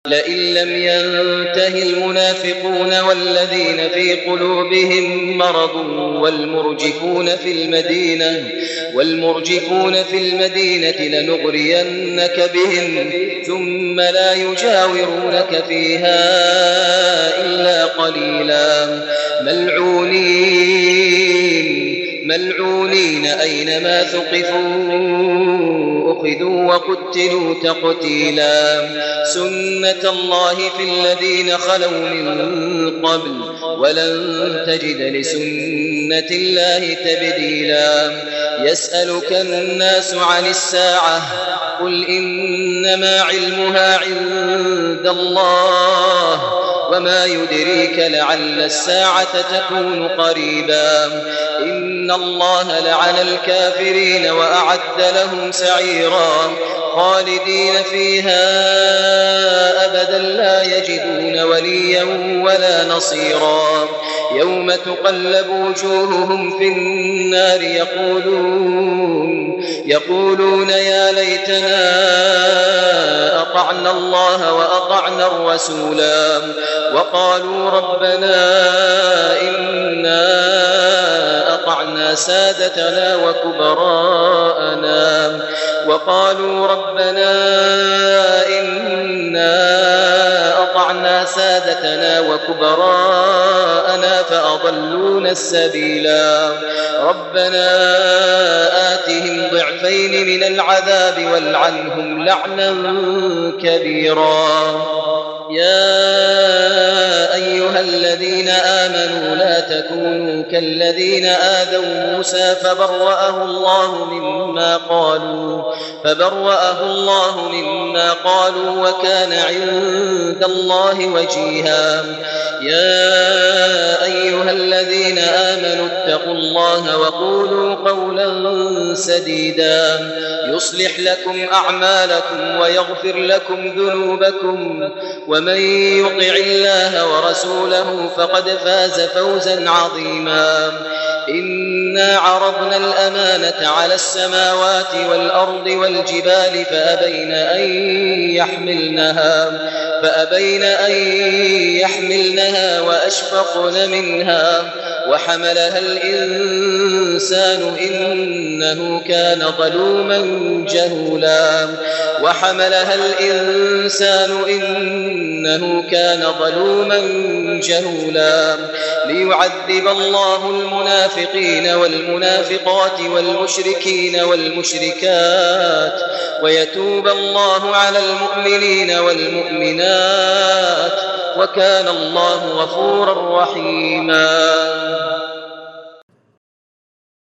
لئن لم ينته المنافقون والذين في قلوبهم مرض والمرجفون في المدينة لنغرينك بهم ثم لا يجاورونك فيها إلا قليلا ملعونين أينما ثقفوا أخذوا وقتلوا تقتيلا سنة الله في الذين خلوا من قبل ولن تجد لسنة الله تبديلا يسألك الناس عن الساعة قل إنما علمها عند الله وما يدريك لعل الساعة تكون قريبا إن الله لعن الكافرين وأعد لهم سعيرا خالدين فيها أبدا لا يجدون وليا ولا نصيرا يوم تقلب وجوههم في النار يقولون يا ليتنا أطعنا الله وأطعنا الرسولا وقالوا ربنا إنا أطعنا سادتنا وكبراءنا فأضلونا السبيلا ربنا آتهم ضعفين من العذاب والعنهم لعنا كبيرا يا أيها الذين آمنوا لا تكونوا كالذين آذوا موسى فبرأه الله مما قالوا وكان عند الله وجيها يا أيها الذين آمنوا اتقوا الله وقولوا قولا سديدا يصلح لكم أعمالكم ويغفر لكم ذنوبكم ومن يطع الله ورسوله فقد فاز فوزا عظيما إنا عرضنا الأمانة على السماوات والأرض والجبال فأبين أن يحملنها وأشفقن منها وحملها الإنسان إنه كان ظلوما جهولا ليعذب الله المنافقين والمنافقات والمشركين والمشركات ويتوب الله على المؤمنين والمؤمنات وكان الله غفورا رحيما